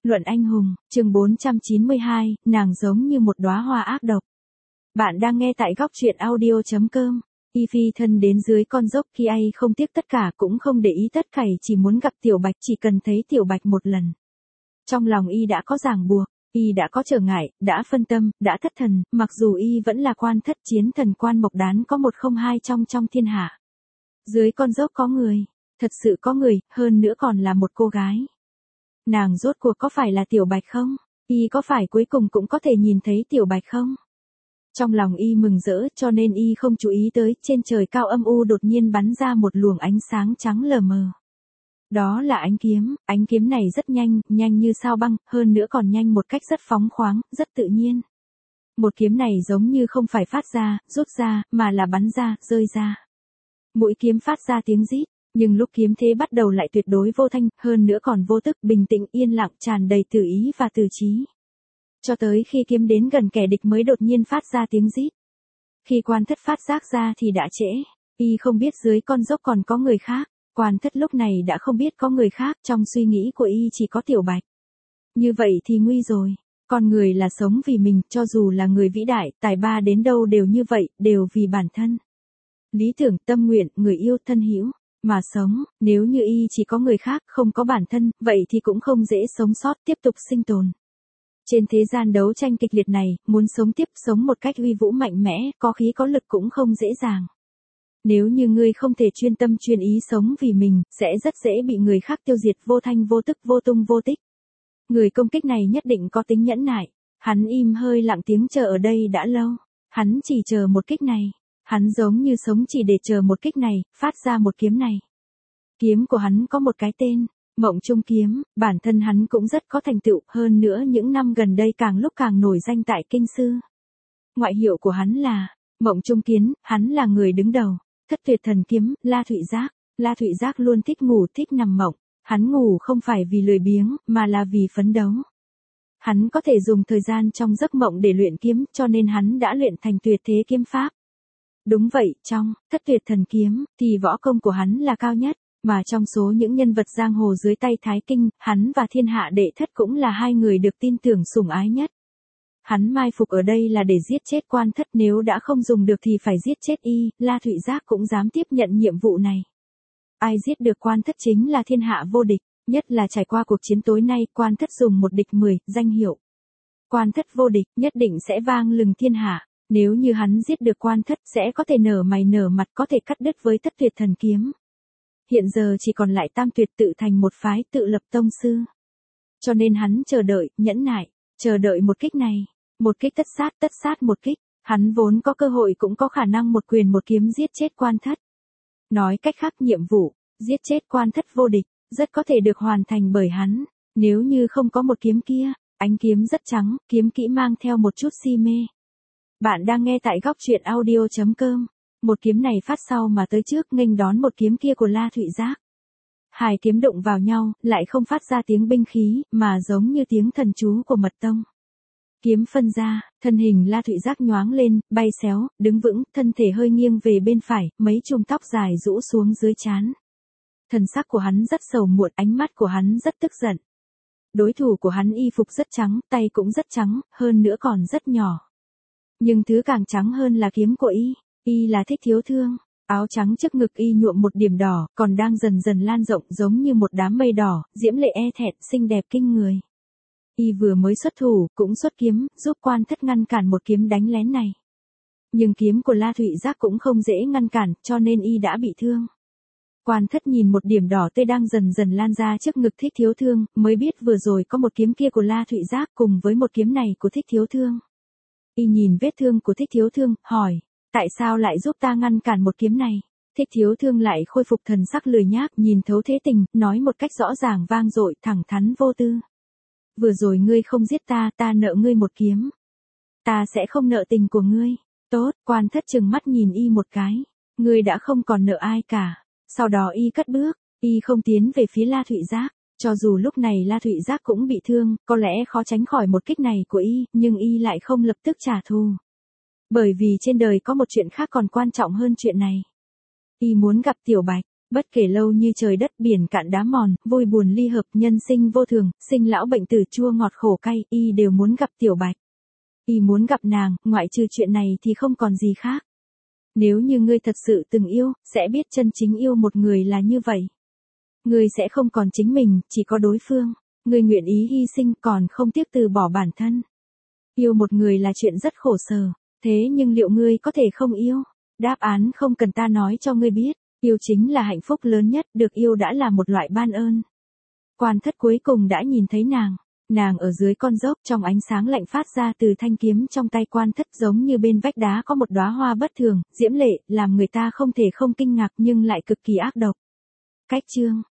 Luận anh hùng, chương 492, nàng giống như một đóa hoa ác độc. Bạn đang nghe tại góc truyện audio.com. Y phi thân đến dưới con dốc khi ai không tiếc tất cả cũng không để ý tất cày, chỉ muốn gặp Tiểu Bạch, chỉ cần thấy Tiểu Bạch một lần. Trong lòng y đã có ràng buộc, y đã có trở ngại, đã phân tâm, đã thất thần, mặc dù y vẫn là quan thất chiến thần quan mộc đán có 102 trong thiên hạ. Dưới con dốc có người, thật sự có người, hơn nữa còn là một cô gái. Nàng rốt cuộc có phải là Tiểu Bạch không? Y có phải cuối cùng cũng có thể nhìn thấy Tiểu Bạch không? Trong lòng y mừng rỡ cho nên y không chú ý tới trên trời cao âm u đột nhiên bắn ra một luồng ánh sáng trắng lờ mờ. Đó là ánh kiếm này rất nhanh, nhanh như sao băng, hơn nữa còn nhanh một cách rất phóng khoáng, rất tự nhiên. Một kiếm này giống như không phải phát ra, rút ra, mà là bắn ra, rơi ra. Mũi kiếm phát ra tiếng rít. Nhưng lúc kiếm thế bắt đầu lại tuyệt đối vô thanh, hơn nữa còn vô tức, bình tĩnh, yên lặng, tràn đầy từ ý và từ trí. Cho tới khi kiếm đến gần kẻ địch mới đột nhiên phát ra tiếng rít. Khi quan thất phát giác ra thì đã trễ, y không biết dưới con dốc còn có người khác, quan thất lúc này đã không biết có người khác, trong suy nghĩ của y chỉ có Tiểu Bạch. Như vậy thì nguy rồi, con người là sống vì mình, cho dù là người vĩ đại, tài ba đến đâu đều như vậy, đều vì bản thân. Lý tưởng, tâm nguyện, người yêu, thân hữu. Mà sống, nếu như y chỉ có người khác, không có bản thân, vậy thì cũng không dễ sống sót, tiếp tục sinh tồn. Trên thế gian đấu tranh kịch liệt này, muốn sống tiếp, sống một cách uy vũ mạnh mẽ, có khí có lực cũng không dễ dàng. Nếu như ngươi không thể chuyên tâm chuyên ý sống vì mình, sẽ rất dễ bị người khác tiêu diệt vô thanh vô tức, vô tung vô tích. Người công kích này nhất định có tính nhẫn nại. Hắn im hơi lặng tiếng chờ ở đây đã lâu. Hắn chỉ chờ một kích này. Hắn giống như sống chỉ để chờ một kích này, phát ra một kiếm này. Kiếm của hắn có một cái tên, Mộng Trung Kiếm, bản thân hắn cũng rất có thành tựu, hơn nữa những năm gần đây càng lúc càng nổi danh tại kinh sư. Ngoại hiệu của hắn là Mộng Trung Kiếm, hắn là người đứng đầu, Thất Tuyệt Thần Kiếm, La Thụy Giác. La Thụy Giác luôn thích ngủ, thích nằm mộng, hắn ngủ không phải vì lười biếng, mà là vì phấn đấu. Hắn có thể dùng thời gian trong giấc mộng để luyện kiếm, cho nên hắn đã luyện thành tuyệt thế kiếm pháp. Đúng vậy, trong Thất Tuyệt Thần Kiếm, thì võ công của hắn là cao nhất, mà trong số những nhân vật giang hồ dưới tay Thái Kinh, hắn và Thiên Hạ Đệ Thất cũng là hai người được tin tưởng sủng ái nhất. Hắn mai phục ở đây là để giết chết quan thất, nếu đã không dùng được thì phải giết chết y, La Thụy Giác cũng dám tiếp nhận nhiệm vụ này. Ai giết được quan thất chính là thiên hạ vô địch, nhất là trải qua cuộc chiến tối nay, quan thất dùng một địch 10, danh hiệu. Quan thất vô địch, nhất định sẽ vang lừng thiên hạ. Nếu như hắn giết được quan thất sẽ có thể nở mày nở mặt, có thể cắt đứt với Thất Tuyệt Thần Kiếm. Hiện giờ chỉ còn lại Tam Tuyệt tự thành một phái, tự lập tông sư. Cho nên hắn chờ đợi, nhẫn nại, chờ đợi một kích này. Một kích tất sát một kích. Hắn vốn có cơ hội cũng có khả năng một quyền một kiếm giết chết quan thất. Nói cách khác, nhiệm vụ, giết chết quan thất vô địch, rất có thể được hoàn thành bởi hắn. Nếu như không có một kiếm kia, ánh kiếm rất trắng, kiếm kỹ mang theo một chút si mê. Bạn đang nghe tại góc truyện audio.com. Một kiếm này phát sau mà tới trước, nghênh đón một kiếm kia của La Thụy Giác. Hai kiếm đụng vào nhau, lại không phát ra tiếng binh khí, mà giống như tiếng thần chú của mật tông. Kiếm phân ra, thân hình La Thụy Giác nhoáng lên, bay xéo, đứng vững, thân thể hơi nghiêng về bên phải, mấy chùm tóc dài rũ xuống dưới trán. Thần sắc của hắn rất sầu muộn, ánh mắt của hắn rất tức giận. Đối thủ của hắn y phục rất trắng, tay cũng rất trắng, hơn nữa còn rất nhỏ. Nhưng thứ càng trắng hơn là kiếm của y là Thích Thiếu Thương. Áo trắng trước ngực y nhuộm một điểm đỏ, còn đang dần dần lan rộng giống như một đám mây đỏ, diễm lệ e thẹn, xinh đẹp kinh người. Y vừa mới xuất thủ, cũng xuất kiếm, giúp quan thất ngăn cản một kiếm đánh lén này. Nhưng kiếm của La Thụy Giác cũng không dễ ngăn cản, cho nên y đã bị thương. Quan thất nhìn một điểm đỏ tươi đang dần dần lan ra trước ngực Thích Thiếu Thương, mới biết vừa rồi có một kiếm kia của La Thụy Giác cùng với một kiếm này của Thích Thiếu Thương. Y nhìn vết thương của Thích Thiếu Thương, hỏi, tại sao lại giúp ta ngăn cản một kiếm này? Thích Thiếu Thương lại khôi phục thần sắc lười nhác, nhìn thấu thế tình, nói một cách rõ ràng vang dội, thẳng thắn vô tư. Vừa rồi ngươi không giết ta, ta nợ ngươi một kiếm. Ta sẽ không nợ tình của ngươi. Tốt, quan thất trừng mắt nhìn y một cái. Ngươi đã không còn nợ ai cả. Sau đó y cất bước, y không tiến về phía La Thụy Giác. Cho dù lúc này La Thụy Giác cũng bị thương, có lẽ khó tránh khỏi một kích này của y, nhưng y lại không lập tức trả thù. Bởi vì trên đời có một chuyện khác còn quan trọng hơn chuyện này. Y muốn gặp Tiểu Bạch. Bất kể lâu như trời đất biển cạn đá mòn, vui buồn ly hợp, nhân sinh vô thường, sinh lão bệnh tử, chua ngọt khổ cay, y đều muốn gặp Tiểu Bạch. Y muốn gặp nàng, ngoại trừ chuyện này thì không còn gì khác. Nếu như ngươi thật sự từng yêu, sẽ biết chân chính yêu một người là như vậy. Ngươi sẽ không còn chính mình, chỉ có đối phương. Ngươi nguyện ý hy sinh còn không tiếc từ bỏ bản thân. Yêu một người là chuyện rất khổ sở, thế nhưng liệu ngươi có thể không yêu? Đáp án không cần ta nói cho ngươi biết, yêu chính là hạnh phúc lớn nhất, được yêu đã là một loại ban ơn. Quan Thất cuối cùng đã nhìn thấy nàng ở dưới con dốc, trong ánh sáng lạnh phát ra từ thanh kiếm trong tay Quan Thất, giống như bên vách đá có một đóa hoa bất thường, diễm lệ, làm người ta không thể không kinh ngạc nhưng lại cực kỳ ác độc. Cách chương